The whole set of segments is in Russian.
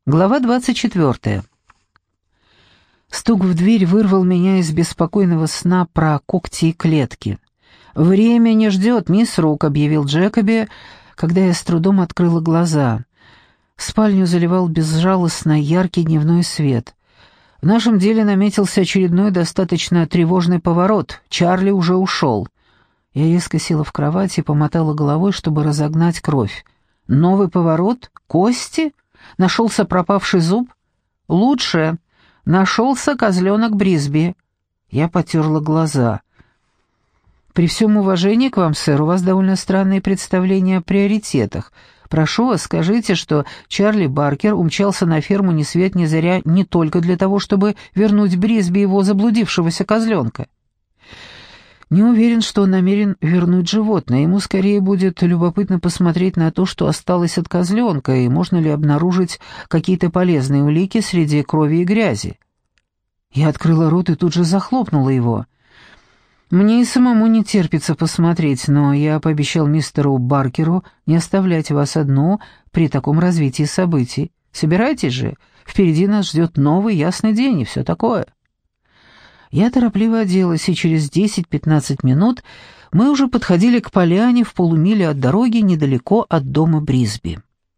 Глава 24. Стук в дверь вырвал меня из беспокойного сна про когти и клетки. «Время не ждет, мисс Рук», — объявил Джекоби, когда я с трудом открыла глаза. Спальню заливал безжалостно яркий дневной свет. В нашем деле наметился очередной достаточно тревожный поворот. Чарли уже ушел. Я резко села в кровати и помотала головой, чтобы разогнать кровь. Новый поворот? Кости? Нашелся пропавший зуб? Лучше. Нашелся козленок Брисби. Я потерла глаза. При всем уважении к вам, сэр, у вас довольно странные представления о приоритетах. Прошу вас, скажите, что Чарли Баркер умчался на ферму ни свет ни заря не только для того, чтобы вернуть Брисби его заблудившегося козленка. Не уверен, что он намерен вернуть животное. Ему скорее будет любопытно посмотреть на то, что осталось от козленка, и можно ли обнаружить какие-то полезные улики среди крови и грязи. Я открыла рот и тут же захлопнула его. Мне и самому не терпится посмотреть, но я пообещал мистеру Баркеру не оставлять вас одну при таком развитии событий. Собирайтесь же, впереди нас ждет новый ясный день и все такое. Я торопливо оделась, и через 10-15 минут мы уже подходили к поляне в полумиле от дороги недалеко от дома Брисби.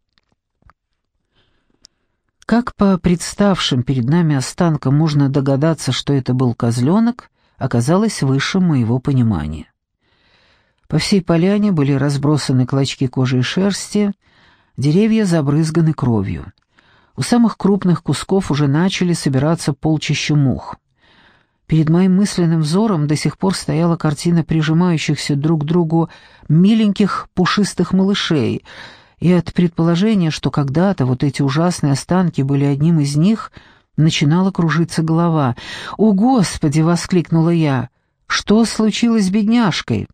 Как по представшим перед нами останкам можно догадаться, что это был козленок, оказалось выше моего понимания. По всей поляне были разбросаны клочки кожи и шерсти, деревья забрызганы кровью. У самых крупных кусков уже начали собираться полчища мух. Перед моим мысленным взором до сих пор стояла картина прижимающихся друг к другу миленьких пушистых малышей, и от предположения, что когда-то вот эти ужасные останки были одним из них, начинала кружиться голова. «О, Господи!» — воскликнула я. «Что случилось с бедняжкой?»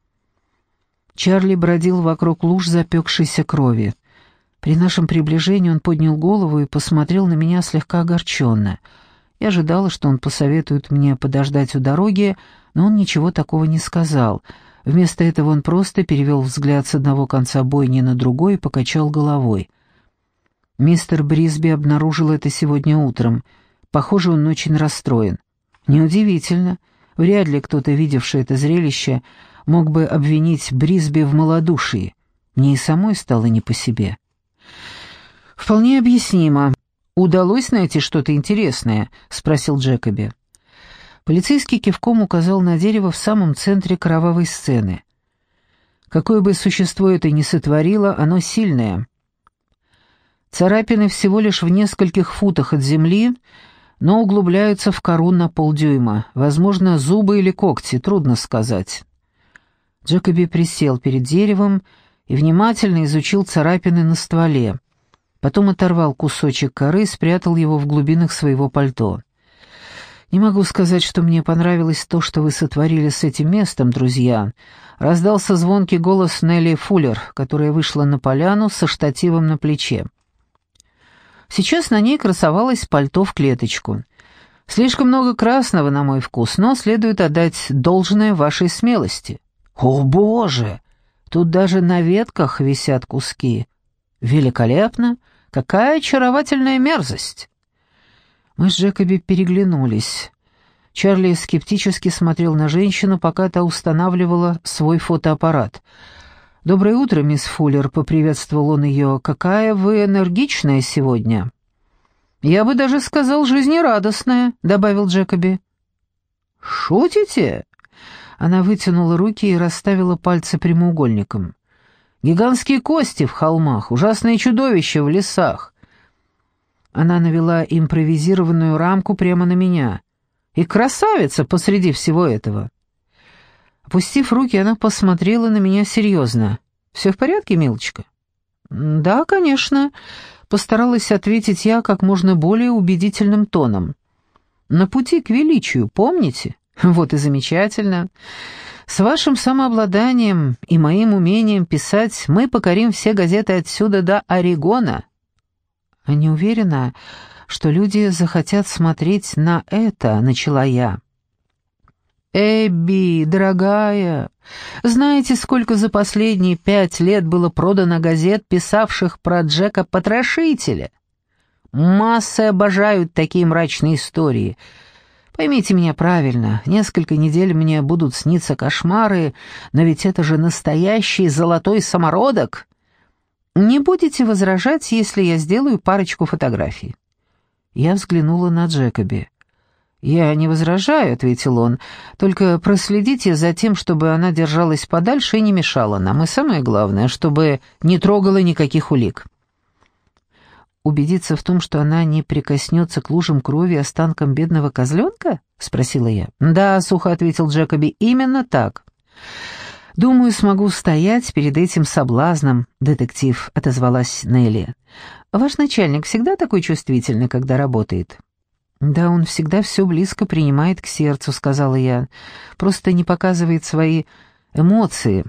Чарли бродил вокруг луж запекшейся крови. При нашем приближении он поднял голову и посмотрел на меня слегка огорченно. Я ожидала, что он посоветует мне подождать у дороги, но он ничего такого не сказал. Вместо этого он просто перевел взгляд с одного конца бойни на другой и покачал головой. Мистер Брисби обнаружил это сегодня утром. Похоже, он очень расстроен. Неудивительно. Вряд ли кто-то, видевший это зрелище, мог бы обвинить Брисби в малодушии. Мне и самой стало не по себе. «Вполне объяснимо. Удалось найти что-то интересное?» — спросил Джекоби. Полицейский кивком указал на дерево в самом центре кровавой сцены. Какое бы существо это ни сотворило, оно сильное. Царапины всего лишь в нескольких футах от земли, но углубляются в кору на полдюйма. Возможно, зубы или когти, трудно сказать. Джекоби присел перед деревом и внимательно изучил царапины на стволе. Потом оторвал кусочек коры и спрятал его в глубинах своего пальто. «Не могу сказать, что мне понравилось то, что вы сотворили с этим местом, друзья», — раздался звонкий голос Нелли Фуллер, которая вышла на поляну со штативом на плече. Сейчас на ней красовалось пальто в клеточку. «Слишком много красного, на мой вкус, но следует отдать должное вашей смелости». «О, Боже! Тут даже на ветках висят куски. Великолепно! Какая очаровательная мерзость!» Мы с Джекоби переглянулись. Чарли скептически смотрел на женщину, пока та устанавливала свой фотоаппарат. «Доброе утро, мисс Фуллер», — поприветствовал он ее. «Какая вы энергичная сегодня!» «Я бы даже сказал, жизнерадостная», — добавил Джекоби. «Шутите?» Она вытянула руки и расставила пальцы прямоугольником. «Гигантские кости в холмах, ужасные чудовища в лесах». Она навела импровизированную рамку прямо на меня. «И красавица посреди всего этого». Опустив руки, она посмотрела на меня серьезно. «Все в порядке, милочка?» «Да, конечно», — постаралась ответить я как можно более убедительным тоном. «На пути к величию, помните? Вот и замечательно. С вашим самообладанием и моим умением писать мы покорим все газеты отсюда до Орегона». «А не уверена, что люди захотят смотреть на это», — начала я. «Эбби, дорогая, знаете, сколько за последние 5 лет было продано газет, писавших про Джека Потрошителя? Массы обожают такие мрачные истории. Поймите меня правильно, несколько недель мне будут сниться кошмары, но ведь это же настоящий золотой самородок. Не будете возражать, если я сделаю парочку фотографий?» Я взглянула на Джекоби. «Я не возражаю», — ответил он, — «только проследите за тем, чтобы она держалась подальше и не мешала нам, и самое главное, чтобы не трогала никаких улик». «Убедиться в том, что она не прикоснется к лужам крови и останкам бедного козленка?» — спросила я. «Да», — сухо ответил Джекоби, — «именно так». «Думаю, смогу стоять перед этим соблазном, детектив», — отозвалась Нелли. «Ваш начальник всегда такой чувствительный, когда работает?» «Да, он всегда все близко принимает к сердцу», — сказала я. «Просто не показывает свои эмоции.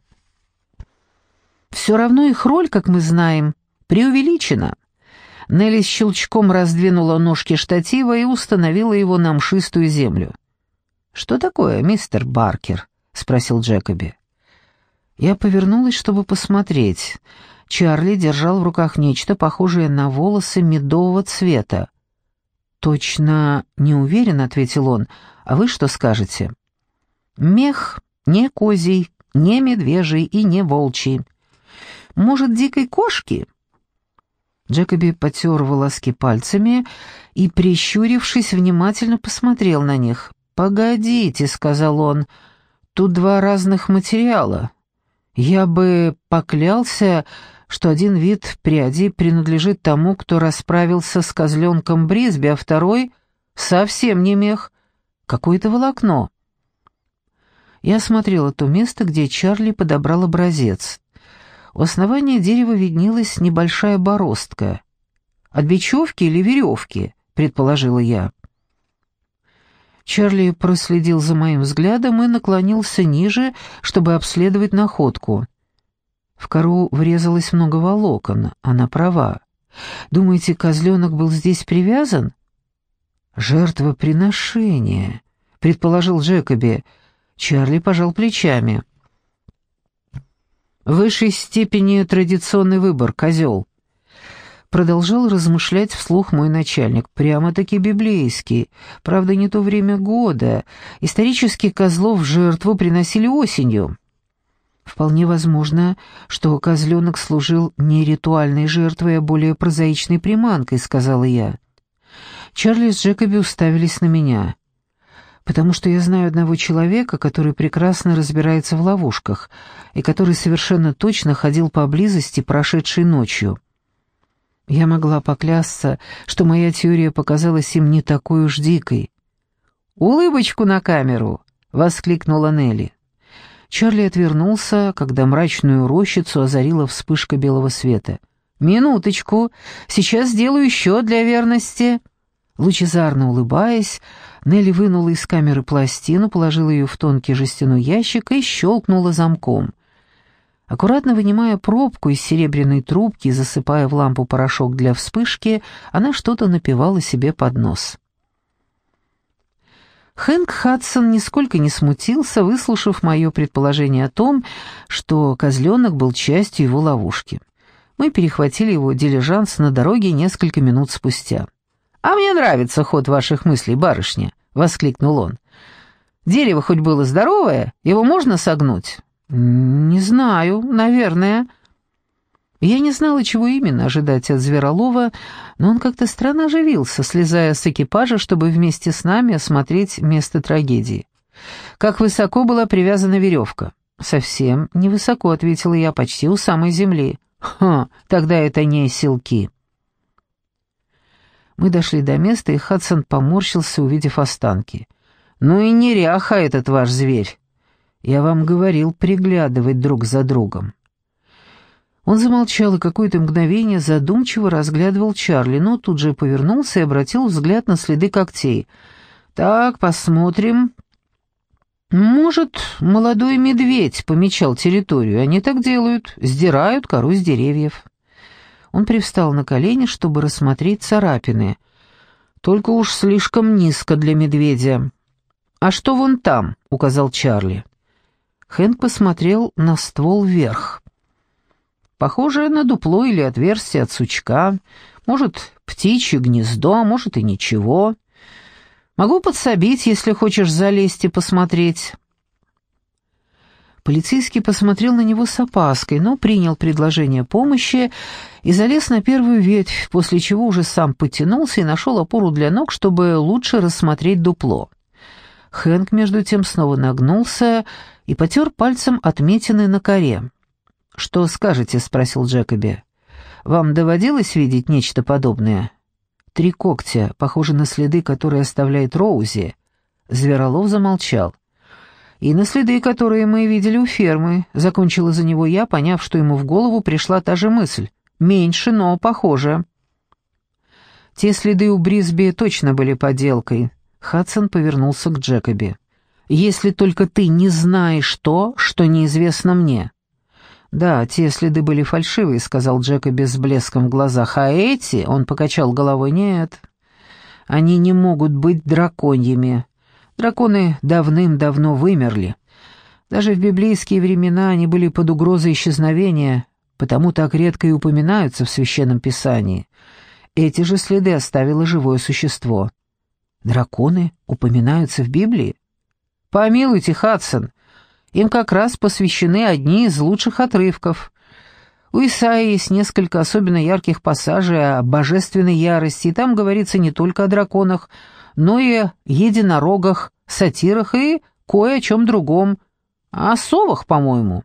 Все равно их роль, как мы знаем, преувеличена». Нелли с щелчком раздвинула ножки штатива и установила его на мшистую землю. «Что такое, мистер Баркер?» — спросил Джекоби. Я повернулась, чтобы посмотреть. Чарли держал в руках нечто похожее на волосы медового цвета. «Точно не уверен», — ответил он. «А вы что скажете?» «Мех не козий, не медвежий и не волчий. Может, дикой кошки?» Джекоби потер волоски пальцами и, прищурившись, внимательно посмотрел на них. «Погодите», — сказал он, — «тут два разных материала. Я бы поклялся, что один вид пряди принадлежит тому, кто расправился с козленком Брисби, а второй совсем не мех, какое-то волокно». Я осмотрела то место, где Чарли подобрал образец. У основания дерева виднелась небольшая бороздка. «От бечевки или веревки?» — предположила я. Чарли проследил за моим взглядом и наклонился ниже, чтобы обследовать находку. В кору врезалось много волокон, она права. «Думаете, козленок был здесь привязан?» «Жертвоприношение», — предположил Джекоби. Чарли пожал плечами. «В высшей степени традиционный выбор, козел». Продолжал размышлять вслух мой начальник. Прямо-таки библейский. Правда, не то время года. Исторически козлов в жертву приносили осенью. Вполне возможно, что козленок служил не ритуальной жертвой, а более прозаичной приманкой, сказала я. Чарли с Джекоби уставились на меня. «Потому что я знаю одного человека, который прекрасно разбирается в ловушках и который совершенно точно ходил поблизости прошедшей ночью». Я могла поклясться, что моя теория показалась им не такой уж дикой. «Улыбочку на камеру!» — воскликнула Нелли. Чарли отвернулся, когда мрачную рощицу озарила вспышка белого света. «Минуточку, сейчас сделаю еще для верности». Лучезарно улыбаясь, Нелли вынула из камеры пластину, положила ее в тонкий жестяной ящик и щелкнула замком. Аккуратно вынимая пробку из серебряной трубки и засыпая в лампу порошок для вспышки, она что-то напевала себе под нос. Хэнк Хадсон нисколько не смутился, выслушав мое предположение о том, что козленок был частью его ловушки. Мы перехватили его дилижанс на дороге несколько минут спустя. «А мне нравится ход ваших мыслей, барышня», — воскликнул он. «Дерево хоть было здоровое, его можно согнуть?» «Не знаю, наверное». Я не знала, чего именно ожидать от Зверолова, но он как-то странно оживился, слезая с экипажа, чтобы вместе с нами осмотреть место трагедии. «Как высоко была привязана веревка?» «Совсем невысоко», — ответила я, — «почти у самой земли». «Ха, тогда это не селки». Мы дошли до места, и Хадсон поморщился, увидев останки. «Ну и неряха этот ваш зверь. Я вам говорил приглядывать друг за другом». Он замолчал и какое-то мгновение задумчиво разглядывал Чарли, но тут же повернулся и обратил взгляд на следы когтей. «Так, посмотрим. Может, молодой медведь помечал территорию. Они так делают, сдирают кору с деревьев». Он привстал на колени, чтобы рассмотреть царапины. «Только уж слишком низко для медведя». «А что вон там?» — указал Чарли. Хэнк посмотрел на ствол вверх. «Похоже на дупло или отверстие от сучка. Может, птичье гнездо, а может и ничего. Могу подсобить, если хочешь залезть и посмотреть». Полицейский посмотрел на него с опаской, но принял предложение помощи и залез на первую ветвь, после чего уже сам потянулся и нашел опору для ног, чтобы лучше рассмотреть дупло. Хэнк, между тем, снова нагнулся и потер пальцем отметины на коре. «Что скажете?» — спросил Джекоби. «Вам доводилось видеть нечто подобное?» 3 когтя, похожи на следы, которые оставляет Роузи. Зверолов замолчал. «И на следы, которые мы видели у фермы», — закончила за него я, поняв, что ему в голову пришла та же мысль. «Меньше, но похоже». «Те следы у Брисби точно были подделкой». Хадсон повернулся к Джекоби. «Если только ты не знаешь то, что неизвестно мне». «Да, те следы были фальшивые», — сказал Джекоби с блеском в глазах. «А эти...» — он покачал головой. «Нет, они не могут быть драконьими. Драконы давным-давно вымерли. Даже в библейские времена они были под угрозой исчезновения, потому так редко и упоминаются в Священном Писании. Эти же следы оставило живое существо». «Драконы упоминаются в Библии?» «Помилуйте, Хадсон, им как раз посвящены одни из лучших отрывков. У Исаии есть несколько особенно ярких пассажей о божественной ярости, и там говорится не только о драконах, но и о единорогах, сатирах и кое о чем другом. О совах, по-моему».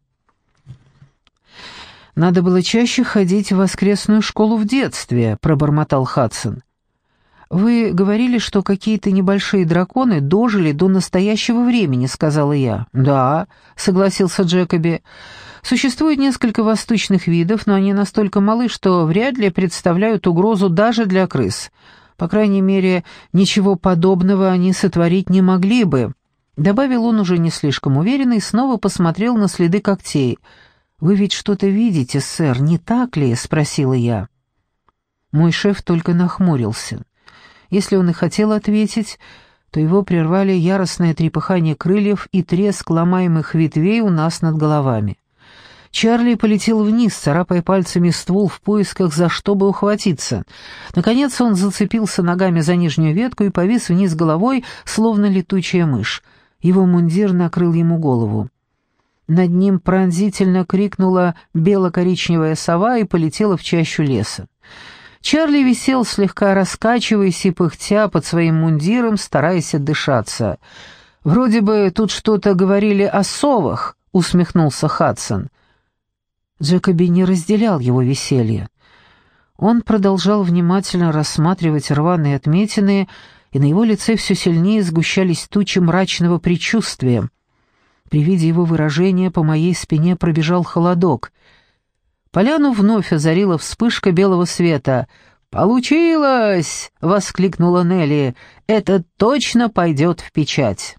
«Надо было чаще ходить в воскресную школу в детстве», — пробормотал Хадсон. «Вы говорили, что какие-то небольшие драконы дожили до настоящего времени», — сказала я. «Да», — согласился Джекоби. «Существует несколько восточных видов, но они настолько малы, что вряд ли представляют угрозу даже для крыс. По крайней мере, ничего подобного они сотворить не могли бы», — добавил он уже не слишком уверенно и снова посмотрел на следы когтей. «Вы ведь что-то видите, сэр, не так ли?» — спросила я. Мой шеф только нахмурился. Если он и хотел ответить, то его прервали яростное трепыхание крыльев и треск ломаемых ветвей у нас над головами. Чарли полетел вниз, царапая пальцами ствол в поисках, за что бы ухватиться. Наконец он зацепился ногами за нижнюю ветку и повис вниз головой, словно летучая мышь. Его мундир накрыл ему голову. Над ним пронзительно крикнула бело-коричневая сова и полетела в чащу леса. Чарли висел, слегка раскачиваясь и пыхтя под своим мундиром, стараясь отдышаться. «Вроде бы тут что-то говорили о совах», — усмехнулся Хадсон. Джекоби не разделял его веселье. Он продолжал внимательно рассматривать рваные отметины, и на его лице все сильнее сгущались тучи мрачного предчувствия. При виде его выражения по моей спине пробежал холодок. Поляну вновь озарила вспышка белого света. «Получилось!» — воскликнула Нелли. «Это точно пойдет в печать!»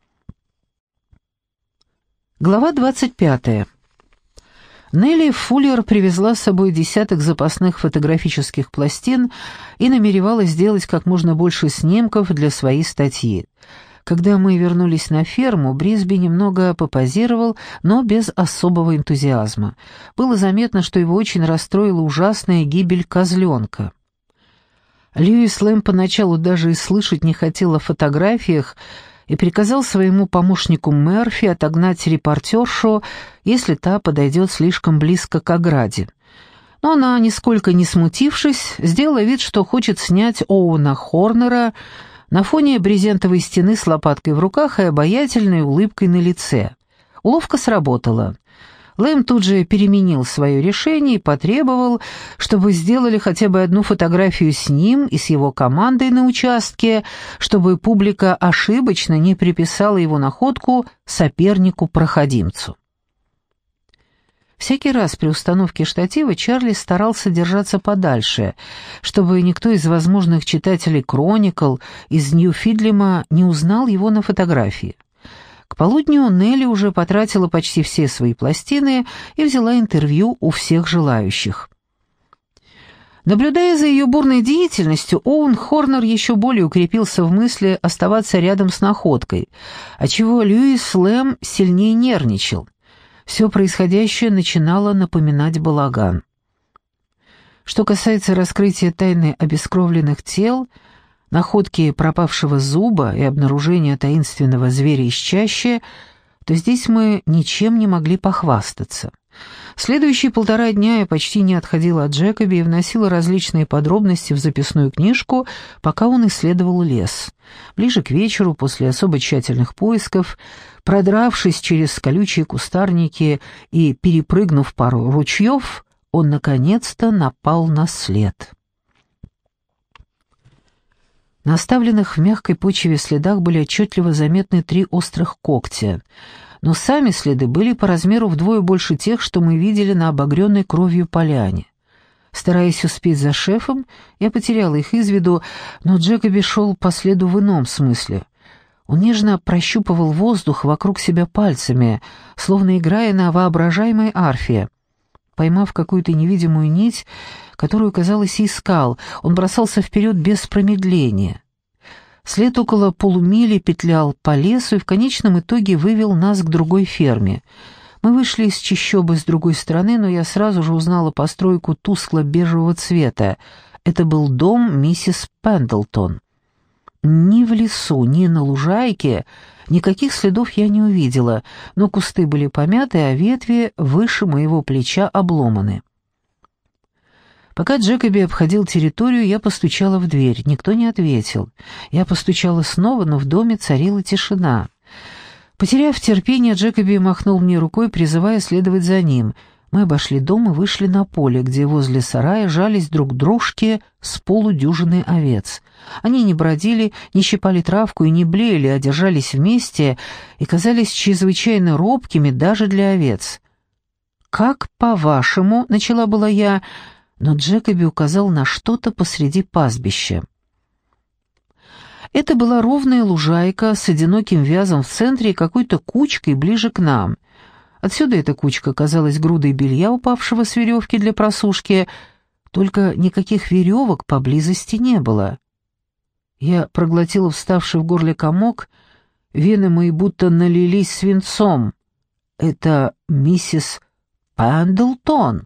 Глава 25. Нелли Фуллер привезла с собой десяток запасных фотографических пластин и намеревалась сделать как можно больше снимков для своей статьи. Когда мы вернулись на ферму, Брисби немного попозировал, но без особого энтузиазма. Было заметно, что его очень расстроила ужасная гибель козленка. Льюис Лэм поначалу даже и слышать не хотел о фотографиях и приказал своему помощнику Мерфи отогнать репортершу, если та подойдет слишком близко к ограде. Но она, нисколько не смутившись, сделала вид, что хочет снять Оуэна Хорнера на фоне брезентовой стены с лопаткой в руках и обаятельной улыбкой на лице. Уловка сработала. Лэм тут же переменил свое решение и потребовал, чтобы сделали хотя бы одну фотографию с ним и с его командой на участке, чтобы публика ошибочно не приписала его находку сопернику-проходимцу. Всякий раз при установке штатива Чарли старался держаться подальше, чтобы никто из возможных читателей «Кроникл» из Нью-Фидлема не узнал его на фотографии. К полудню Нелли уже потратила почти все свои пластины и взяла интервью у всех желающих. Наблюдая за ее бурной деятельностью, Оуэн Хорнер еще более укрепился в мысли оставаться рядом с находкой, отчего Льюис Лэм сильнее нервничал. Все происходящее начинало напоминать балаган. Что касается раскрытия тайны обескровленных тел, находки пропавшего зуба и обнаружения таинственного зверя из чащи, то здесь мы ничем не могли похвастаться. Следующие 1,5 дня я почти не отходила от Джекоби и вносила различные подробности в записную книжку, пока он исследовал лес. Ближе к вечеру, после особо тщательных поисков, продравшись через колючие кустарники и перепрыгнув пару ручьев, он наконец-то напал на след. На оставленных в мягкой почве следах были отчетливо заметны 3 острых когтя, но сами следы были по размеру вдвое больше тех, что мы видели на обогренной кровью поляне. Стараясь успеть за шефом, я потеряла их из виду, но Джекоби шел по следу в ином смысле. Он нежно прощупывал воздух вокруг себя пальцами, словно играя на воображаемой арфе. Поймав какую-то невидимую нить, которую, казалось, искал, он бросался вперед без промедления. След около полумили петлял по лесу и в конечном итоге вывел нас к другой ферме. Мы вышли из чащобы с другой стороны, но я сразу же узнала постройку тускло-бежевого цвета. Это был дом миссис Пендлтон. Ни в лесу, ни на лужайке никаких следов я не увидела, но кусты были помяты, а ветви выше моего плеча обломаны. Пока Джекоби обходил территорию, я постучала в дверь. Никто не ответил. Я постучала снова, но в доме царила тишина. Потеряв терпение, Джекоби махнул мне рукой, призывая следовать за ним. Мы обошли дом и вышли на поле, где возле сарая жались друг к дружке с полудюжиной овец. Они не бродили, не щипали травку и не блеяли, а держались вместе и казались чрезвычайно робкими даже для овец. «Как, по-вашему?» — начала была я, но Джекоби указал на что-то посреди пастбища. Это была ровная лужайка с одиноким вязом в центре и какой-то кучкой ближе к нам. Отсюда эта кучка казалась грудой белья, упавшего с веревки для просушки, только никаких веревок поблизости не было. Я проглотила вставший в горле комок, вены мои будто налились свинцом. «Это миссис Пендлтон!»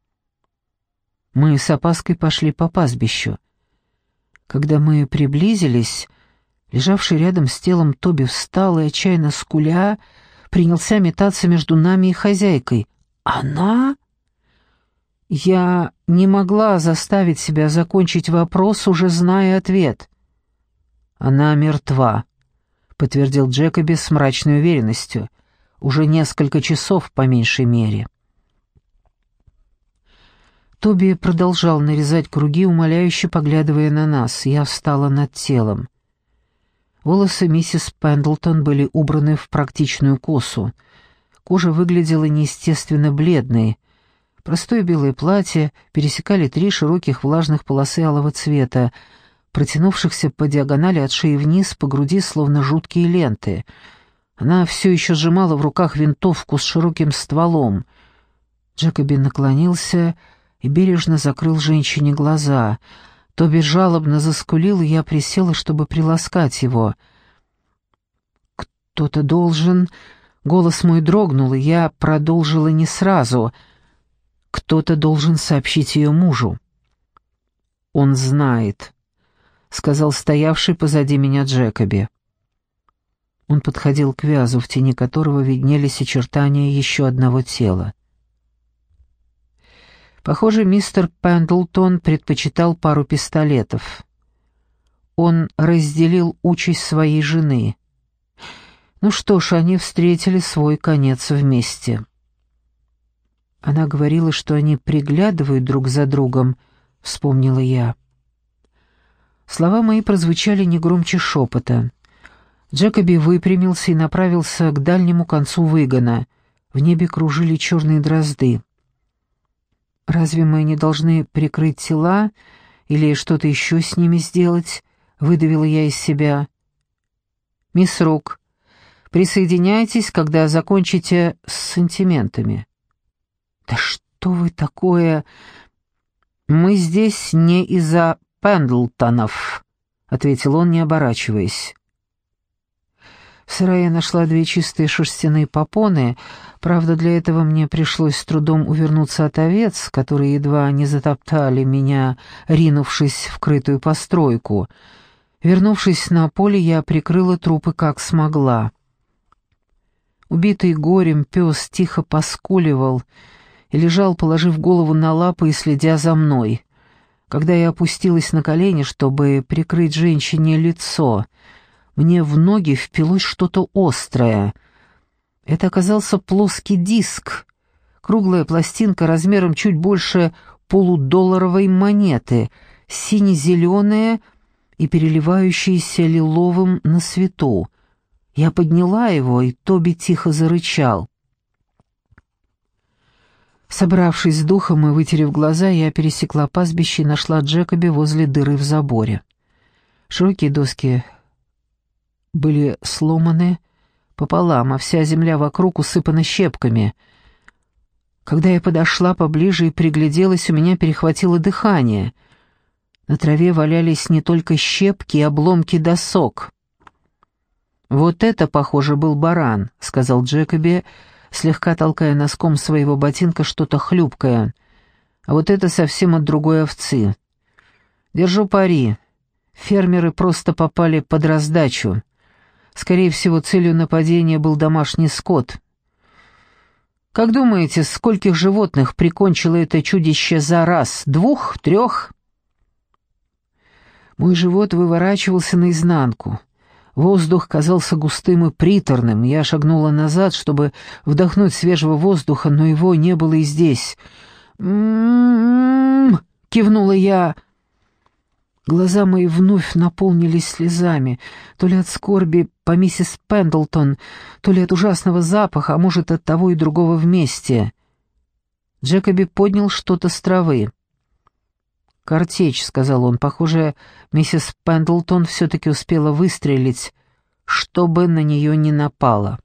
Мы с опаской пошли по пастбищу. Когда мы приблизились, лежавший рядом с телом Тоби встал и, отчаянно скуля, принялся метаться между нами и хозяйкой. «Она?» Я не могла заставить себя закончить вопрос, уже зная ответ. «Она мертва», — подтвердил Джекоби с мрачной уверенностью. «Уже несколько часов, по меньшей мере». Тоби продолжал нарезать круги, умоляюще поглядывая на нас. Я встала над телом. Волосы миссис Пендлтон были убраны в практичную косу. Кожа выглядела неестественно бледной. Простое белое платье пересекали 3 широких влажных полосы алого цвета, протянувшихся по диагонали от шеи вниз по груди, словно жуткие ленты. Она все еще сжимала в руках винтовку с широким стволом. Джекоби наклонился и бережно закрыл женщине глаза. Тоби жалобно заскулил, и я присела, чтобы приласкать его. «Кто-то должен...» Голос мой дрогнул, и я продолжила не сразу. «Кто-то должен сообщить ее мужу». «Он знает», — сказал стоявший позади меня Джекоби. Он подходил к вязу, в тени которого виднелись очертания еще одного тела. Похоже, мистер Пендлтон предпочитал пару пистолетов. Он разделил участь своей жены. Ну что ж, они встретили свой конец вместе. Она говорила, что они приглядывают друг за другом, вспомнила я. Слова мои прозвучали не громче шепота. Джекоби выпрямился и направился к дальнему концу выгона. В небе кружили черные дрозды. «Разве мы не должны прикрыть тела или что-то еще с ними сделать?» — выдавила я из себя. «Мисс Рук, присоединяйтесь, когда закончите с сантиментами». «Да что вы такое?» «Мы здесь не из-за Пендлтонов», — ответил он, не оборачиваясь. В сарае нашла 2 чистые шерстяные попоны, правда, для этого мне пришлось с трудом увернуться от овец, которые едва не затоптали меня, ринувшись в крытую постройку. Вернувшись на поле, я прикрыла трупы как смогла. Убитый горем пес тихо поскуливал и лежал, положив голову на лапы и следя за мной. Когда я опустилась на колени, чтобы прикрыть женщине лицо, мне в ноги впилось что-то острое. Это оказался плоский диск, круглая пластинка размером чуть больше полудолларовой монеты, сине-зеленая и переливающаяся лиловым на свету. Я подняла его, и Тоби тихо зарычал. Собравшись с духом и вытерев глаза, я пересекла пастбище и нашла Джекоби возле дыры в заборе. Широкие доски были сломаны пополам, а вся земля вокруг усыпана щепками. Когда я подошла поближе и пригляделась, у меня перехватило дыхание. На траве валялись не только щепки и обломки досок. «Вот это, похоже, был баран», — сказал Джекоби, слегка толкая носком своего ботинка что-то хлюпкое. «А вот это совсем от другой овцы. Держу пари. Фермеры просто попали под раздачу. Скорее всего, целью нападения был домашний скот. Как думаете, скольких животных прикончило это чудище за раз? 2, 3?» Мой живот выворачивался наизнанку. Воздух казался густым и приторным. Я шагнула назад, чтобы вдохнуть свежего воздуха, но его не было и здесь. «М-м-м-м!» — кивнула я. Глаза мои вновь наполнились слезами, то ли от скорби по миссис Пендлтон, то ли от ужасного запаха, а может, от того и другого вместе. Джекоби поднял что-то с травы. «Картечь», — сказал он, — «похоже, миссис Пендлтон все-таки успела выстрелить, чтобы на нее не напало».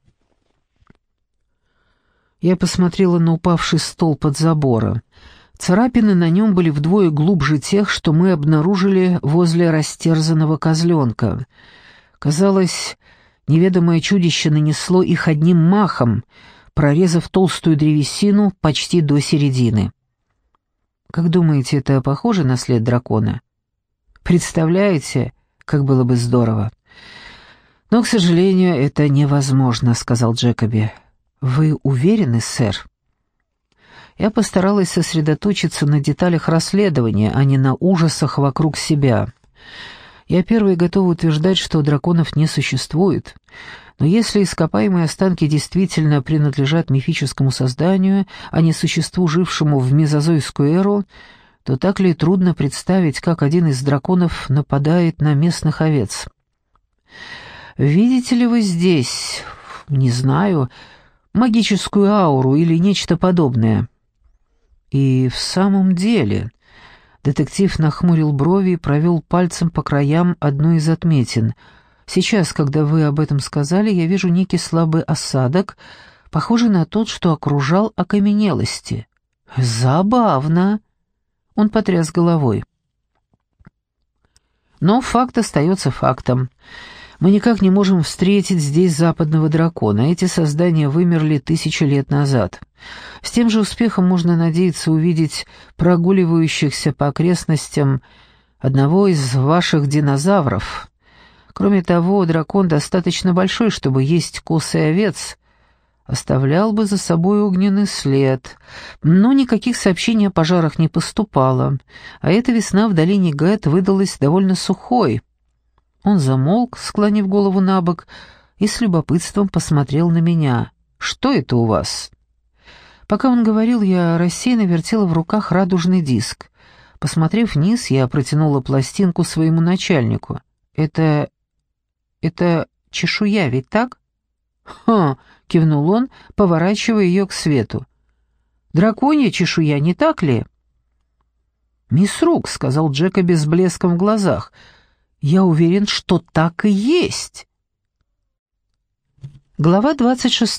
Я посмотрела на упавший столб от забора. Царапины на нем были вдвое глубже тех, что мы обнаружили возле растерзанного козленка. Казалось, неведомое чудище нанесло их одним махом, прорезав толстую древесину почти до середины. Как думаете, это похоже на след дракона? Представляете, как было бы здорово? Но, к сожалению, это невозможно, сказал Джекоби. Вы уверены, сэр? Я постаралась сосредоточиться на деталях расследования, а не на ужасах вокруг себя. Я первой готова утверждать, что драконов не существует. Но если ископаемые останки действительно принадлежат мифическому созданию, а не существу, жившему в мезозойскую эру, то так ли трудно представить, как один из драконов нападает на местных овец? Видите ли вы здесь, не знаю, магическую ауру или нечто подобное? И в самом деле... Детектив нахмурил брови и провел пальцем по краям одной из отметин. Сейчас, когда вы об этом сказали, я вижу некий слабый осадок, похожий на тот, что окружал окаменелости. Забавно. Он потряс головой. Но факт остается фактом. Мы никак не можем встретить здесь западного дракона. Эти создания вымерли 1000 лет назад. С тем же успехом можно надеяться увидеть прогуливающихся по окрестностям одного из ваших динозавров. Кроме того, дракон достаточно большой, чтобы есть коз и овец. Оставлял бы за собой огненный след. Но никаких сообщений о пожарах не поступало, а эта весна в долине Гэт выдалась довольно сухой. Он замолк, склонив голову на бок, и с любопытством посмотрел на меня. «Что это у вас?» Пока он говорил, я рассеянно вертела в руках радужный диск. Посмотрев вниз, я протянула пластинку своему начальнику. «Это чешуя, ведь так?» «Ха!» — кивнул он, поворачивая ее к свету. «Драконья чешуя, не так ли?» «Мисс Рук», — сказал Джекоби с блеском в глазах, — «я уверен, что так и есть». Глава 26.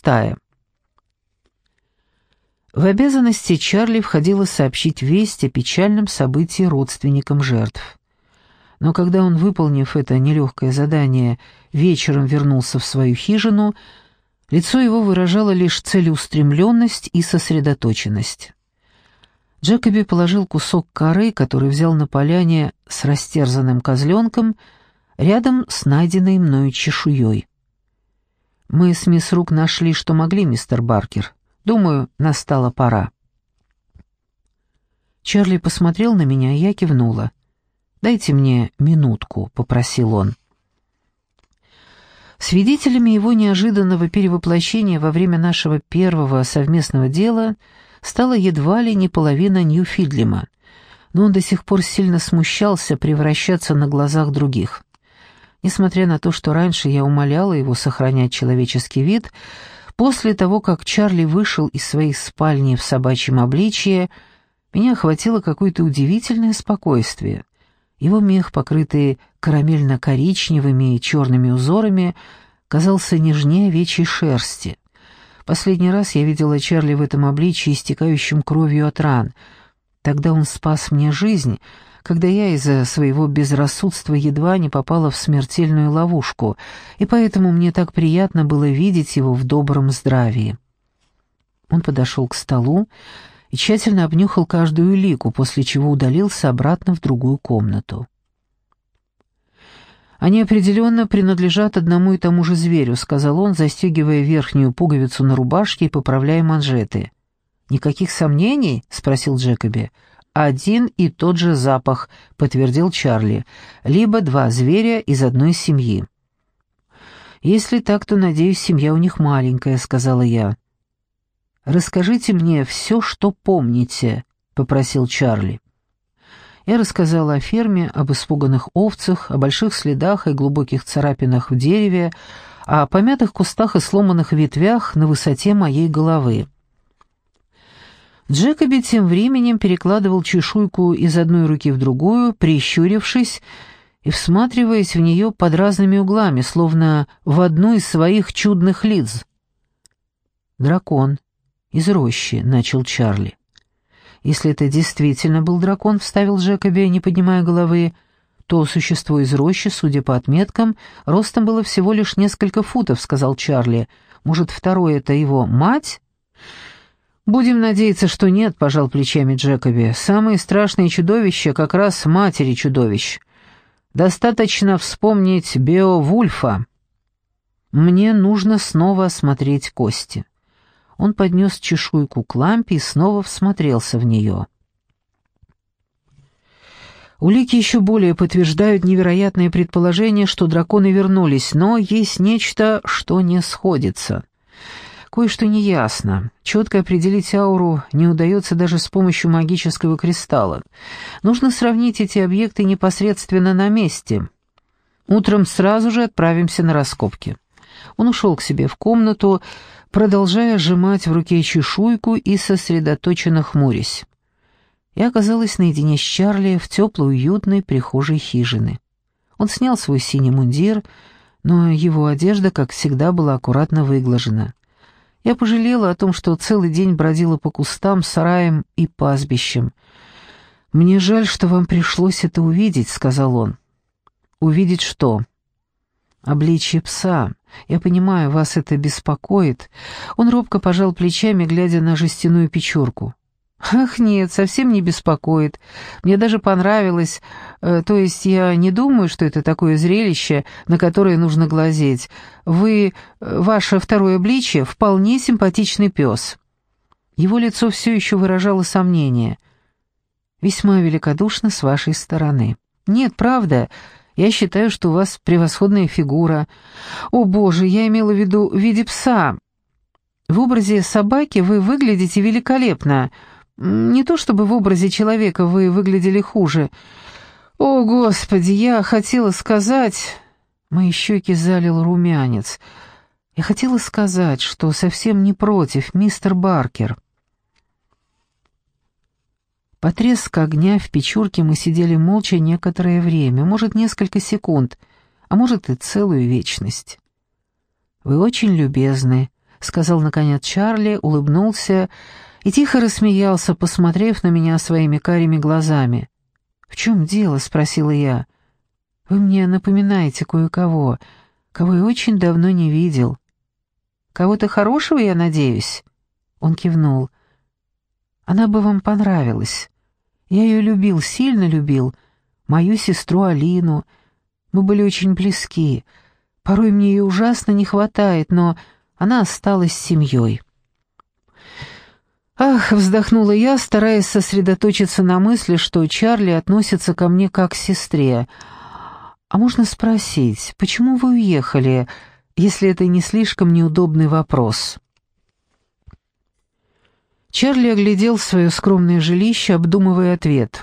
В обязанности Чарли входило сообщить весть о печальном событии родственникам жертв. Но когда он, выполнив это нелегкое задание, вечером вернулся в свою хижину, лицо его выражало лишь целеустремленность и сосредоточенность. Джекоби положил кусок коры, который взял на поляне с растерзанным козленком, рядом с найденной мною чешуей. «Мы с мисс Рук нашли, что могли, мистер Баркер. Думаю, настала пора». Чарли посмотрел на меня, и я кивнула. «Дайте мне минутку», — попросил он. Свидетелями его неожиданного перевоплощения во время нашего первого совместного дела стала едва ли не половина Нью-Фидлема, но он до сих пор сильно смущался превращаться на глазах других. Несмотря на то, что раньше я умоляла его сохранять человеческий вид, после того, как Чарли вышел из своей спальни в собачьем обличье, меня охватило какое-то удивительное спокойствие. Его мех, покрытый карамельно-коричневыми и черными узорами, казался нежнее овечьей шерсти. Последний раз я видела Чарли в этом обличье, истекающем кровью от ран. Тогда он спас мне жизнь, когда я из-за своего безрассудства едва не попала в смертельную ловушку, и поэтому мне так приятно было видеть его в добром здравии. Он подошел к столу и тщательно обнюхал каждую улику, после чего удалился обратно в другую комнату. «Они определенно принадлежат одному и тому же зверю», — сказал он, застегивая верхнюю пуговицу на рубашке и поправляя манжеты. «Никаких сомнений?» — спросил Джекоби. «Один и тот же запах», — подтвердил Чарли. «Либо два зверя из одной семьи». «Если так, то, надеюсь, семья у них маленькая», — сказала я. «Расскажите мне все, что помните», — попросил Чарли. Я рассказала о ферме, об испуганных овцах, о больших следах и глубоких царапинах в дереве, о помятых кустах и сломанных ветвях на высоте моей головы. Джекоби тем временем перекладывал чешуйку из одной руки в другую, прищурившись и всматриваясь в нее под разными углами, словно в одну из своих чудных лиц. «Дракон из рощи», — начал Чарли. «Если это действительно был дракон», — вставил Джекоби, не поднимая головы, «то существо из рощи, судя по отметкам, ростом было всего лишь несколько футов», — сказал Чарли. «Может, второе — это его мать?» «Будем надеяться, что нет», — пожал плечами Джекоби. «Самые страшные чудовища как раз матери чудовищ. Достаточно вспомнить Беовульфа. Мне нужно снова осмотреть кости». Он поднес чешуйку к лампе и снова всмотрелся в нее. Улики еще более подтверждают невероятное предположение, что драконы вернулись, но есть нечто, что не сходится. Кое-что неясно. Четко определить ауру не удается даже с помощью магического кристалла. Нужно сравнить эти объекты непосредственно на месте. Утром сразу же отправимся на раскопки. Он ушел к себе в комнату, продолжая сжимать в руке чешуйку и сосредоточенно хмурясь. Я оказалась наедине с Чарли в теплой, уютной прихожей хижины. Он снял свой синий мундир, но его одежда, как всегда, была аккуратно выглажена. Я пожалела о том, что целый день бродила по кустам, сараям и пастбищам. «Мне жаль, что вам пришлось это увидеть», — сказал он. «Увидеть что?» «Обличье пса. Я понимаю, вас это беспокоит». Он робко пожал плечами, глядя на жестяную печурку. «Ах, нет, совсем не беспокоит. Мне даже понравилось. То есть я не думаю, что это такое зрелище, на которое нужно глазеть. Ваше второе обличье, вполне симпатичный пес». Его лицо все еще выражало сомнение. «Весьма великодушно с вашей стороны». «Нет, правда. Я считаю, что у вас превосходная фигура. О, боже, я имела в виду в виде пса. В образе собаки вы выглядите великолепно. Не то чтобы в образе человека вы выглядели хуже. О, Господи, я хотела сказать...» Мои щеки залил румянец. «Я хотела сказать, что совсем не против, мистер Баркер». Под треск огня в печурке мы сидели молча некоторое время, может, несколько секунд, а может и целую вечность. «Вы очень любезны», — сказал наконец Чарли, улыбнулся и тихо рассмеялся, посмотрев на меня своими карими глазами. «В чем дело?» — спросила я. Вы мне напоминаете кое-кого, кого я очень давно не видел. Кого-то хорошего, я надеюсь?» Он кивнул. «Она бы вам понравилась. Я ее любил, сильно любил. Мою сестру Алину. Мы были очень близки. Порой мне ее ужасно не хватает, но она осталась семьей». «Ах», — вздохнула я, стараясь сосредоточиться на мысли, что Чарли относится ко мне как к сестре. «А можно спросить, почему вы уехали, если это не слишком неудобный вопрос?» Чарли оглядел свое скромное жилище, обдумывая ответ.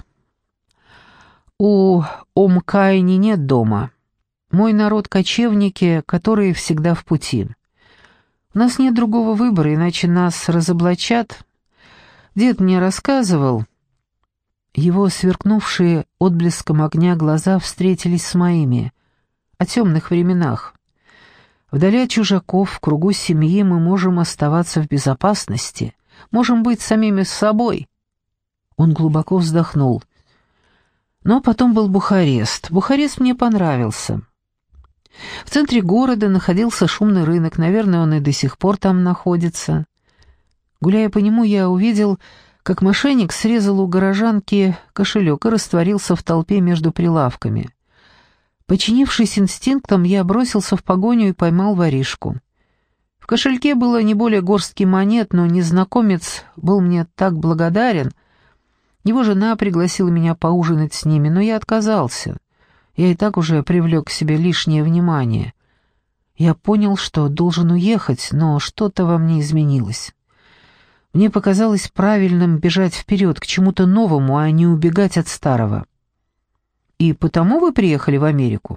«У Омкайни нет дома. Мой народ — кочевники, которые всегда в пути. У нас нет другого выбора, иначе нас разоблачат. Дед мне рассказывал...» Его сверкнувшие отблеском огня глаза встретились с моими. О темных временах. Вдали от чужаков, в кругу семьи мы можем оставаться в безопасности, можем быть самими собой. Он глубоко вздохнул. Но потом был Бухарест. Бухарест мне понравился. В центре города находился шумный рынок, наверное, он и до сих пор там находится. Гуляя по нему, я увидел, как мошенник срезал у горожанки кошелек и растворился в толпе между прилавками. Подчинившись инстинктам, я бросился в погоню и поймал воришку. В кошельке было не более горстки монет, но незнакомец был мне так благодарен. Его жена пригласила меня поужинать с ними, но я отказался. Я и так уже привлек к себе лишнее внимание. Я понял, что должен уехать, но что-то во мне изменилось. Мне показалось правильным бежать вперед к чему-то новому, а не убегать от старого. «И потому вы приехали в Америку?»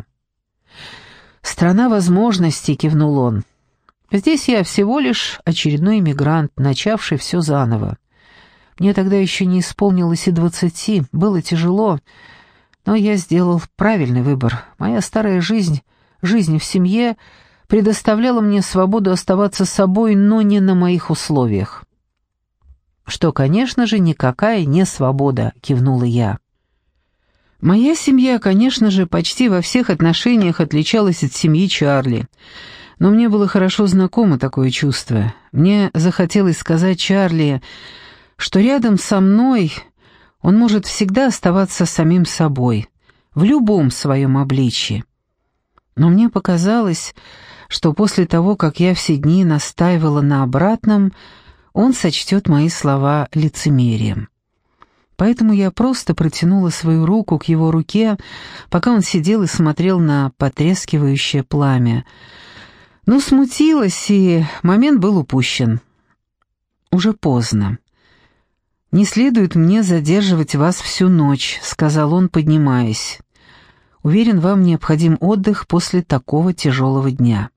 «Страна возможностей», — кивнул он. «Здесь я всего лишь очередной иммигрант, начавший все заново. Мне тогда еще не исполнилось и 20, было тяжело, но я сделал правильный выбор. Моя старая жизнь в семье, предоставляла мне свободу оставаться собой, но не на моих условиях». «Что, конечно же, никакая не свобода», — кивнула я. Моя семья, конечно же, почти во всех отношениях отличалась от семьи Чарли, но мне было хорошо знакомо такое чувство. Мне захотелось сказать Чарли, что рядом со мной он может всегда оставаться самим собой, в любом своем обличье. Но мне показалось, что после того, как я все дни настаивала на обратном, он сочтет мои слова лицемерием. Поэтому я просто протянула свою руку к его руке, пока он сидел и смотрел на потрескивающее пламя. Но смутилась, и момент был упущен. «Уже поздно. Не следует мне задерживать вас всю ночь», — сказал он, поднимаясь. «Уверен, вам необходим отдых после такого тяжелого дня».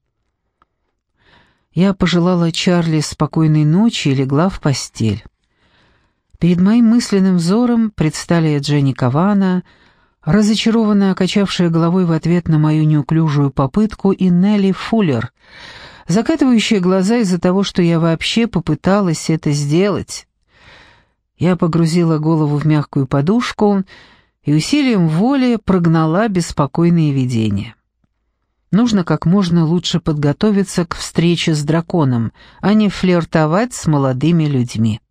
Я пожелала Чарли спокойной ночи и легла в постель. Перед моим мысленным взором предстали Дженни Кавана, разочарованно качавшая головой в ответ на мою неуклюжую попытку, и Нелли Фуллер, закатывающая глаза из-за того, что я вообще попыталась это сделать. Я погрузила голову в мягкую подушку и усилием воли прогнала беспокойные видения. Нужно как можно лучше подготовиться к встрече с драконом, а не флиртовать с молодыми людьми.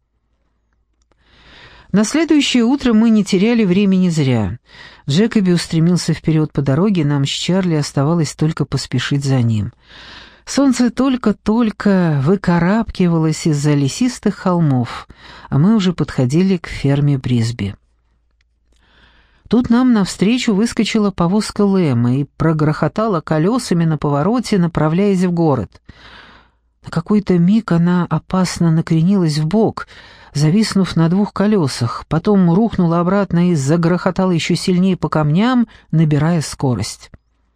На следующее утро мы не теряли времени зря. Джекоби устремился вперед по дороге, нам с Чарли оставалось только поспешить за ним. Солнце только-только выкарабкивалось из-за лесистых холмов, а мы уже подходили к ферме Брисби. Тут нам навстречу выскочила повозка Лэма и прогрохотала колесами на повороте, направляясь в город. На какой-то миг она опасно накренилась вбок, зависнув на 2 колесах, потом рухнула обратно и загрохотала еще сильнее по камням, набирая скорость.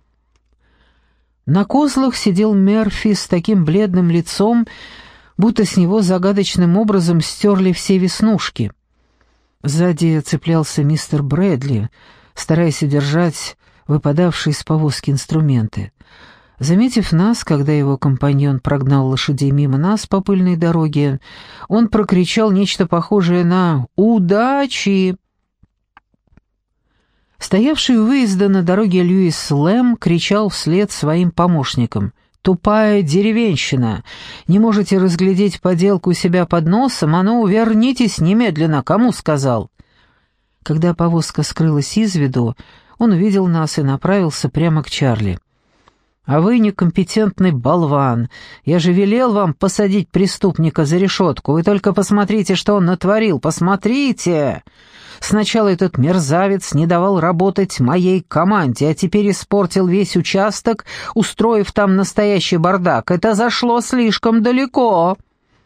На козлах сидел Мерфи с таким бледным лицом, будто с него загадочным образом стерли все веснушки. Сзади цеплялся мистер Брэдли, стараясь удержать выпадавшие из повозки инструменты. Заметив нас, когда его компаньон прогнал лошадей мимо нас по пыльной дороге, он прокричал нечто похожее на «Удачи!». Стоявший у выезда на дороге Льюис Лэм кричал вслед своим помощникам: «Тупая деревенщина! Не можете разглядеть поделку у себя под носом? А ну, вернитесь немедленно! Кому сказал?» Когда повозка скрылась из виду, он увидел нас и направился прямо к Чарли. «А вы некомпетентный болван! Я же велел вам посадить преступника за решетку. Вы только посмотрите, что он натворил! Посмотрите! Сначала этот мерзавец не давал работать моей команде, а теперь испортил весь участок, устроив там настоящий бардак. Это зашло слишком далеко!»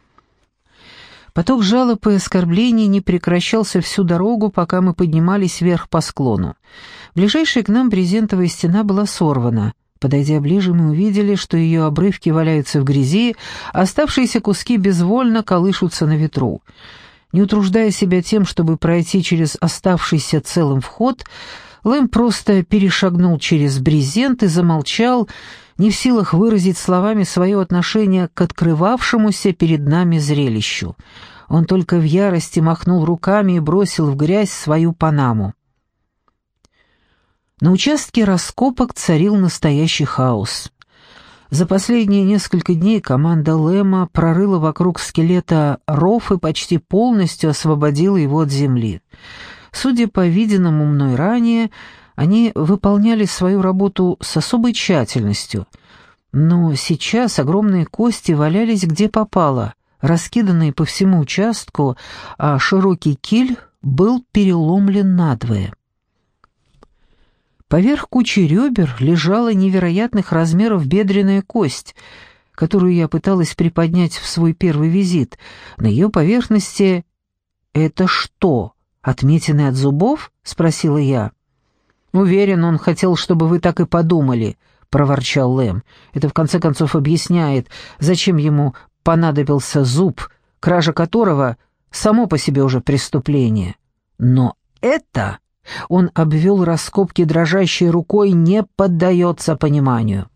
Поток жалоб и оскорблений не прекращался всю дорогу, пока мы поднимались вверх по склону. Ближайшая к нам брезентовая стена была сорвана. Подойдя ближе, мы увидели, что ее обрывки валяются в грязи, а оставшиеся куски безвольно колышутся на ветру. Не утруждая себя тем, чтобы пройти через оставшийся целым вход, Лэм просто перешагнул через брезент и замолчал, не в силах выразить словами свое отношение к открывавшемуся перед нами зрелищу. Он только в ярости махнул руками и бросил в грязь свою панаму. На участке раскопок царил настоящий хаос. За последние несколько дней команда Лэма прорыла вокруг скелета ров и почти полностью освободила его от земли. Судя по виденному мной ранее, они выполняли свою работу с особой тщательностью. Но сейчас огромные кости валялись где попало, раскиданные по всему участку, а широкий киль был переломлен надвое. Поверх кучи ребер лежала невероятных размеров бедренная кость, которую я пыталась приподнять в свой первый визит. На ее поверхности... «Это что, отметины от зубов?» — спросила я. «Уверен, он хотел, чтобы вы так и подумали», — проворчал Лэм. «Это в конце концов объясняет, зачем ему понадобился зуб, кража которого само по себе уже преступление. Но это...» Он обвел раскопки дрожащей рукой, не поддается пониманию.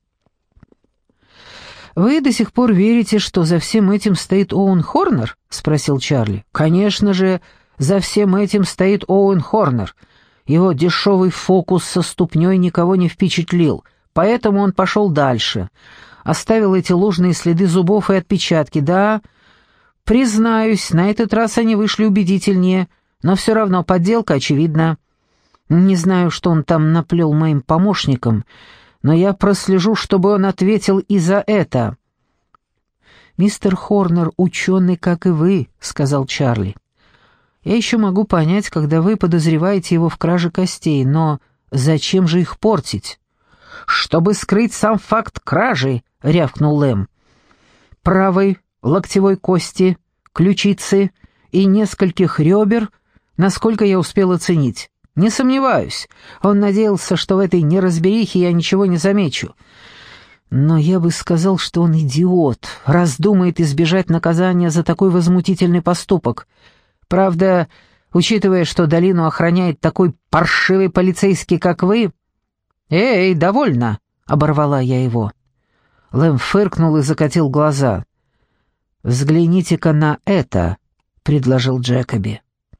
«Вы до сих пор верите, что за всем этим стоит Оуэн Хорнер?» — спросил Чарли. «Конечно же, за всем этим стоит Оуэн Хорнер. Его дешевый фокус со ступней никого не впечатлил, поэтому он пошел дальше. Оставил эти ложные следы зубов и отпечатки. Да, признаюсь, на этот раз они вышли убедительнее, но все равно подделка очевидна. Не знаю, что он там наплел моим помощникам, но я прослежу, чтобы он ответил и за это». «Мистер Хорнер ученый, как и вы», — сказал Чарли. «Я еще могу понять, когда вы подозреваете его в краже костей, но зачем же их портить?» «Чтобы скрыть сам факт кражи», — рявкнул Лэм. «Правой локтевой кости, ключицы и нескольких ребер, насколько я успел оценить. Не сомневаюсь, он надеялся, что в этой неразберихе я ничего не замечу. Но я бы сказал, что он идиот, раз думает избежать наказания за такой возмутительный поступок. Правда, учитывая, что долину охраняет такой паршивый полицейский, как вы...» «Эй, довольно!» — оборвала я его. Лэм фыркнул и закатил глаза. «Взгляните-ка на это», — предложил Джекоби.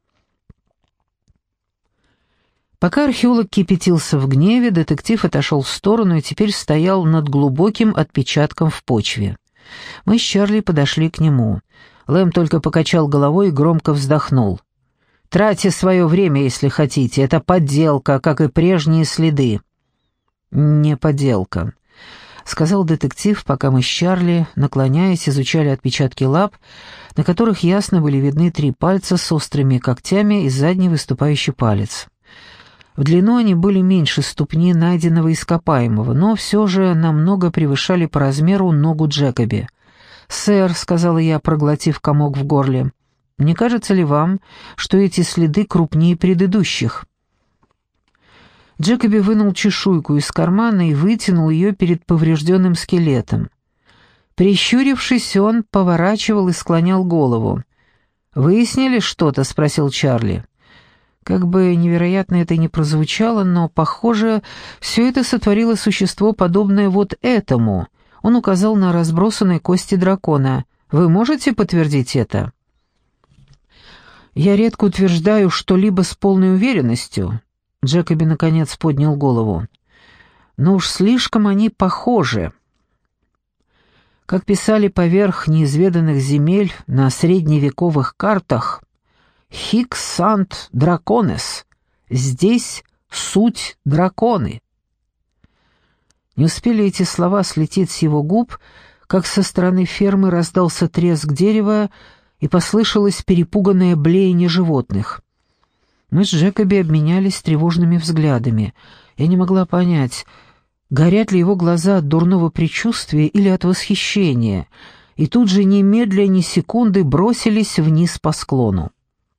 Пока археолог кипятился в гневе, детектив отошел в сторону и теперь стоял над глубоким отпечатком в почве. Мы с Чарли подошли к нему. Лэм только покачал головой и громко вздохнул. «Тратьте свое время, если хотите. Это подделка, как и прежние следы». «Не подделка», — сказал детектив, пока мы с Чарли, наклоняясь, изучали отпечатки лап, на которых ясно были видны 3 пальца с острыми когтями и задний выступающий палец. В длину они были меньше ступни найденного ископаемого, но все же намного превышали по размеру ногу Джекоби. «Сэр», — сказала я, проглотив комок в горле, — «не кажется ли вам, что эти следы крупнее предыдущих?» Джекоби вынул чешуйку из кармана и вытянул ее перед поврежденным скелетом. Прищурившись, он поворачивал и склонял голову. «Выяснили что-то?» — спросил Чарли. Как бы невероятно это ни прозвучало, но, похоже, все это сотворило существо, подобное вот этому. Он указал на разбросанные кости дракона. «Вы можете подтвердить это?» «Я редко утверждаю что-либо с полной уверенностью». Джекоби наконец поднял голову. «Но уж слишком они похожи. Как писали поверх неизведанных земель на средневековых картах, «Hic sant dracones» — «здесь суть драконы». Не успели эти слова слететь с его губ, как со стороны фермы раздался треск дерева и послышалось перепуганное блеяние животных. Мы с Джекоби обменялись тревожными взглядами. Я не могла понять, горят ли его глаза от дурного предчувствия или от восхищения, и тут же немедля ни секунды бросились вниз по склону.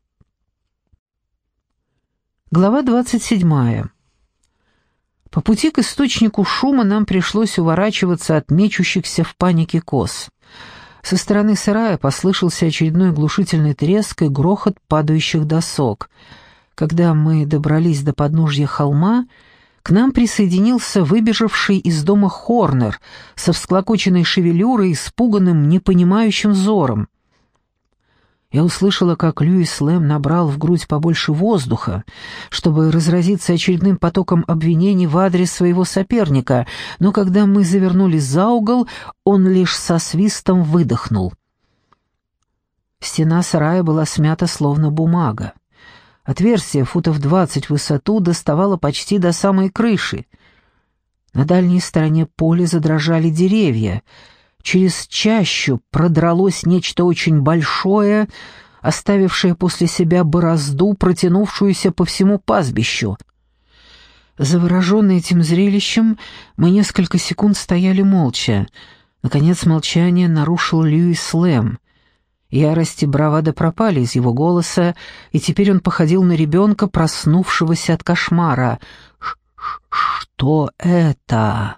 Глава 27. По пути к источнику шума нам пришлось уворачиваться от мечущихся в панике коз. Со стороны сарая послышался очередной глушительный треск и грохот падающих досок. Когда мы добрались до подножья холма, к нам присоединился выбежавший из дома Хорнер со всклокоченной шевелюрой и испуганным, непонимающим взором. Я услышала, как Льюис Лэм набрал в грудь побольше воздуха, чтобы разразиться очередным потоком обвинений в адрес своего соперника, но когда мы завернули за угол, он лишь со свистом выдохнул. Стена сарая была смята словно бумага. Отверстие футов 20 в высоту доставало почти до самой крыши. На дальней стороне поля задрожали деревья. Через чащу продралось нечто очень большое, оставившее после себя борозду, протянувшуюся по всему пастбищу. Завороженные этим зрелищем, мы несколько секунд стояли молча. Наконец молчание нарушил Льюис Лэм. Ярость и бравада пропали из его голоса, и теперь он походил на ребенка, проснувшегося от кошмара. «Что это?»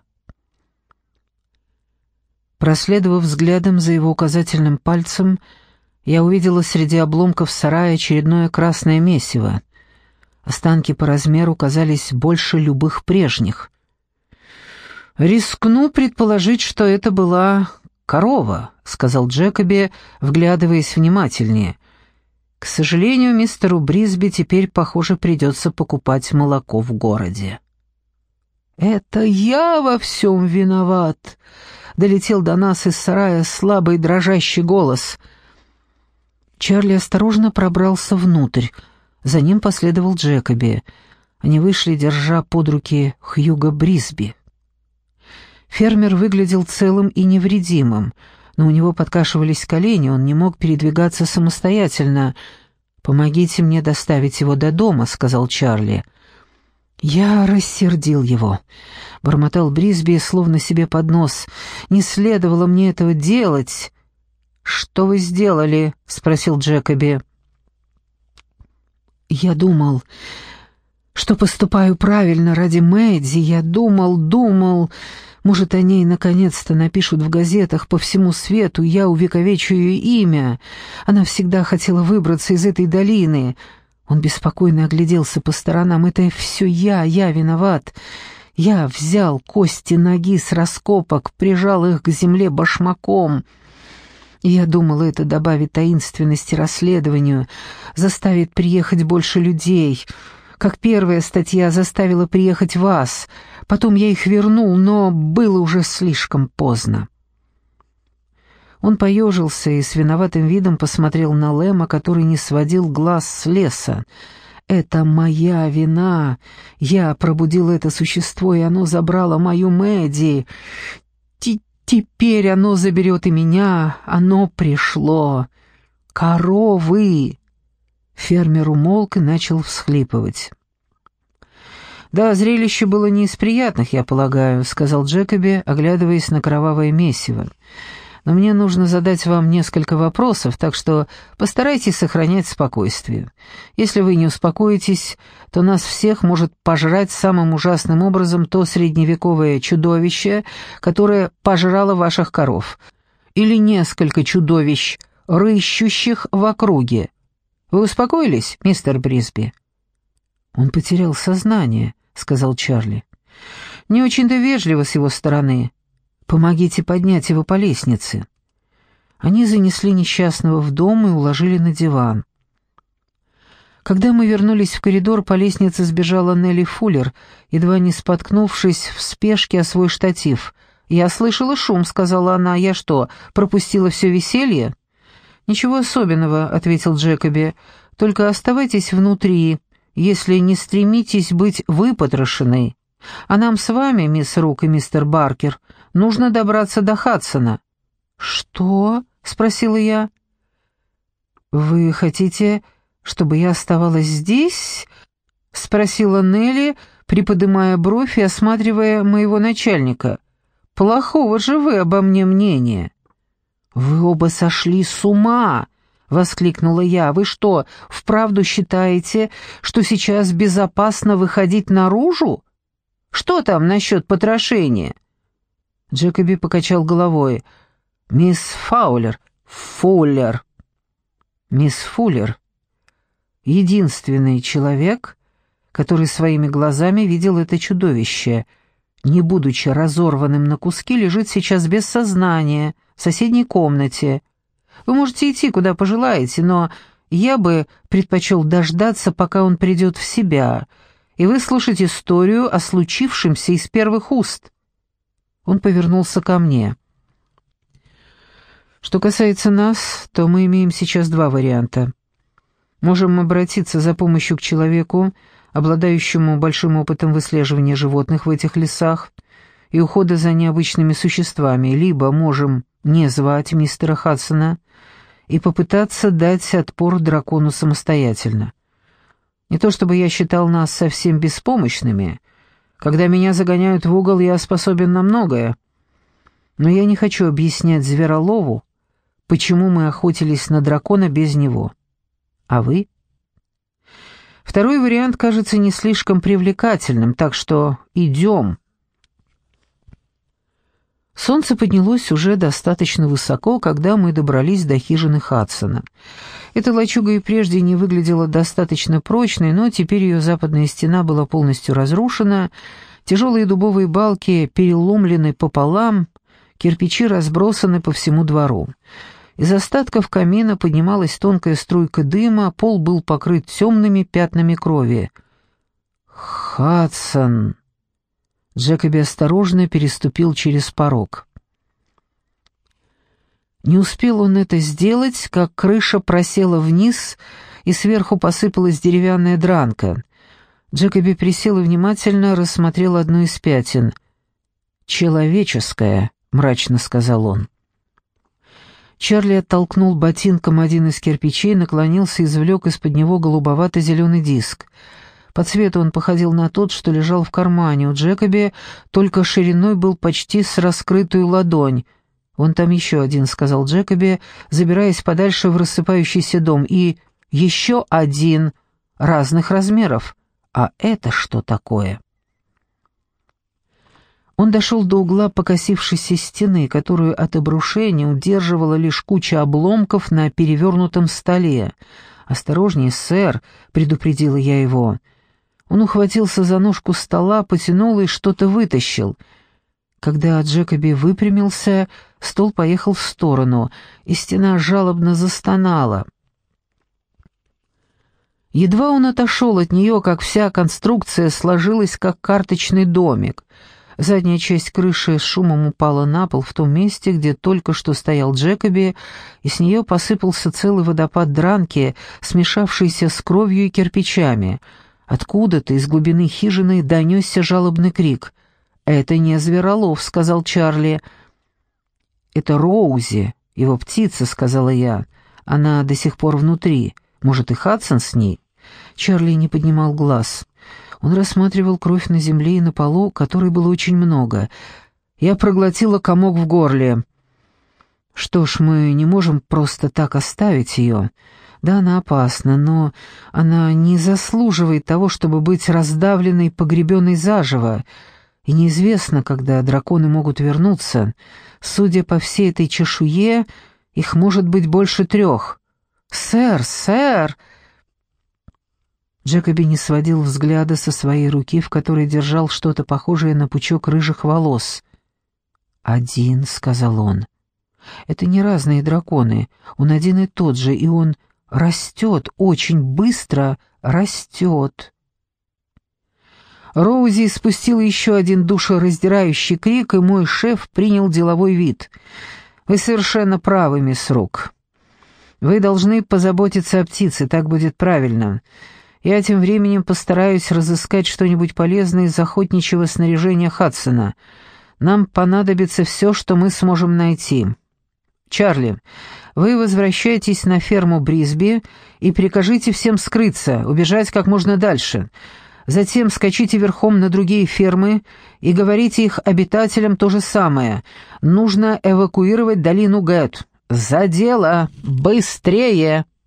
Проследовав взглядом за его указательным пальцем, я увидела среди обломков сарая очередное красное месиво. Останки по размеру казались больше любых прежних. «Рискну предположить, что это была корова», — сказал Джекоби, вглядываясь внимательнее. «К сожалению, мистеру Брисби теперь, похоже, придется покупать молоко в городе». «Это я во всем виноват», — долетел до нас из сарая слабый дрожащий голос. Чарли осторожно пробрался внутрь. За ним последовал Джекоби. Они вышли, держа под руки Хьюга Брисби. Фермер выглядел целым и невредимым, но у него подкашивались колени, он не мог передвигаться самостоятельно. «Помогите мне доставить его до дома», — сказал Чарли. «Я рассердил его», — бормотал Брисби, словно себе под нос. «Не следовало мне этого делать». «Что вы сделали?» — спросил Джекоби. «Я думал, что поступаю правильно ради Мэдди. Я думал... Может, о ней наконец-то напишут в газетах по всему свету, я увековечу ее имя. Она всегда хотела выбраться из этой долины». Он беспокойно огляделся по сторонам. «Это все я виноват. Я взял кости ноги с раскопок, прижал их к земле башмаком. И я думал, это добавит таинственности расследованию, заставит приехать больше людей. Как первая статья заставила приехать вас. Потом я их вернул, но было уже слишком поздно». Он поежился и с виноватым видом посмотрел на Лэма, который не сводил глаз с леса. «Это моя вина. Я пробудил это существо, и оно забрало мою Мэдди. Теперь оно заберет и меня. Оно пришло. Коровы!» Фермер умолк и начал всхлипывать. «Да, зрелище было не из приятных, я полагаю», — сказал Джекоби, оглядываясь на кровавое месиво. «Но мне нужно задать вам несколько вопросов, так что постарайтесь сохранять спокойствие. Если вы не успокоитесь, то нас всех может пожрать самым ужасным образом то средневековое чудовище, которое пожрало ваших коров, или несколько чудовищ, рыщущих в округе. Вы успокоились, мистер Брисби?» «Он потерял сознание», — сказал Чарли. «Не очень-то вежливо с его стороны. Помогите поднять его по лестнице». Они занесли несчастного в дом и уложили на диван. Когда мы вернулись в коридор, по лестнице сбежала Нелли Фуллер, едва не споткнувшись в спешке о свой штатив. «Я слышала шум», — сказала она. «Я что, пропустила все веселье?» «Ничего особенного», — ответил Джекоби. «Только оставайтесь внутри, если не стремитесь быть выпотрошенной. А нам с вами, мисс Рук и мистер Баркер, нужно добраться до Хадсона». «Что?» — спросила я. «Вы хотите, чтобы я оставалась здесь?» — спросила Нелли, приподнимая бровь и осматривая моего начальника. «Плохого же вы обо мне мнения». «Вы оба сошли с ума!» — воскликнула я. «Вы что, вправду считаете, что сейчас безопасно выходить наружу? Что там насчет потрошения?» Джекоби покачал головой. «Мисс Фуллер. Мисс Фуллер — единственный человек, который своими глазами видел это чудовище, не будучи разорванным на куски, лежит сейчас без сознания в соседней комнате. Вы можете идти, куда пожелаете, но я бы предпочел дождаться, пока он придет в себя, и выслушать историю о случившемся из первых уст». Он повернулся ко мне. «Что касается нас, то мы имеем сейчас два варианта. Можем обратиться за помощью к человеку, обладающему большим опытом выслеживания животных в этих лесах и ухода за необычными существами, либо можем не звать мистера Хадсона и попытаться дать отпор дракону самостоятельно. Не то чтобы я считал нас совсем беспомощными. Когда меня загоняют в угол, я способен на многое. Но я не хочу объяснять Зверолову, почему мы охотились на дракона без него. А вы? Второй вариант кажется не слишком привлекательным, так что идем». Солнце поднялось уже достаточно высоко, когда мы добрались до хижины Хадсона. Эта лачуга и прежде не выглядела достаточно прочной, но теперь ее западная стена была полностью разрушена, тяжелые дубовые балки переломлены пополам, кирпичи разбросаны по всему двору. Из остатков камина поднималась тонкая струйка дыма, пол был покрыт темными пятнами крови. «Хадсон!» Джекоби осторожно переступил через порог. Не успел он это сделать, как крыша просела вниз, и сверху посыпалась деревянная дранка. Джекоби присел и внимательно рассмотрел одну из пятен. «Человеческое», — мрачно сказал он. Чарли оттолкнул ботинком один из кирпичей, наклонился и извлек из-под него голубовато-зеленый диск. По цвету он походил на тот, что лежал в кармане у Джекоби, только шириной был почти с раскрытую ладонь. «Вон там еще один», — сказал Джекоби, забираясь подальше в рассыпающийся дом, «и еще один разных размеров. А это что такое?» Он дошел до угла покосившейся стены, которую от обрушения удерживала лишь куча обломков на перевернутом столе. «Осторожнее, сэр», — предупредила я его. Он ухватился за ножку стола, потянул и что-то вытащил. Когда Джекоби выпрямился, стол поехал в сторону, и стена жалобно застонала. Едва он отошел от нее, как вся конструкция сложилась, как карточный домик. Задняя часть крыши с шумом упала на пол в том месте, где только что стоял Джекоби, и с нее посыпался целый водопад дранки, смешавшийся с кровью и кирпичами. Откуда-то из глубины хижины донесся жалобный крик. «Это не Зверолов», — сказал Чарли. «Это Роузи, его птица», — сказала я. «Она до сих пор внутри. Может, и Хадсон с ней?» Чарли не поднимал глаз. Он рассматривал кровь на земле и на полу, которой было очень много. Я проглотила комок в горле. «Что ж, мы не можем просто так оставить ее. Да, она опасна, но она не заслуживает того, чтобы быть раздавленной, погребенной заживо. И неизвестно, когда драконы могут вернуться. Судя по всей этой чешуе, их может быть больше 3. «Сэр, сэр!» Джекоби не сводил взгляда со своей руки, в которой держал что-то похожее на пучок рыжих волос. «Один», — сказал он. «Это не разные драконы. Он один и тот же, и он растет, очень быстро растет. Роузи испустила еще один душераздирающий крик, и мой шеф принял деловой вид. «Вы совершенно правы, мисс Рук. Вы должны позаботиться о птице, так будет правильно. Я тем временем постараюсь разыскать что-нибудь полезное из охотничьего снаряжения Хадсона. Нам понадобится все, что мы сможем найти. Чарли, вы возвращайтесь на ферму Брисби и прикажите всем скрыться, убежать как можно дальше. Затем скачите верхом на другие фермы и говорите их обитателям то же самое. Нужно эвакуировать долину Гэт. За дело! Быстрее!»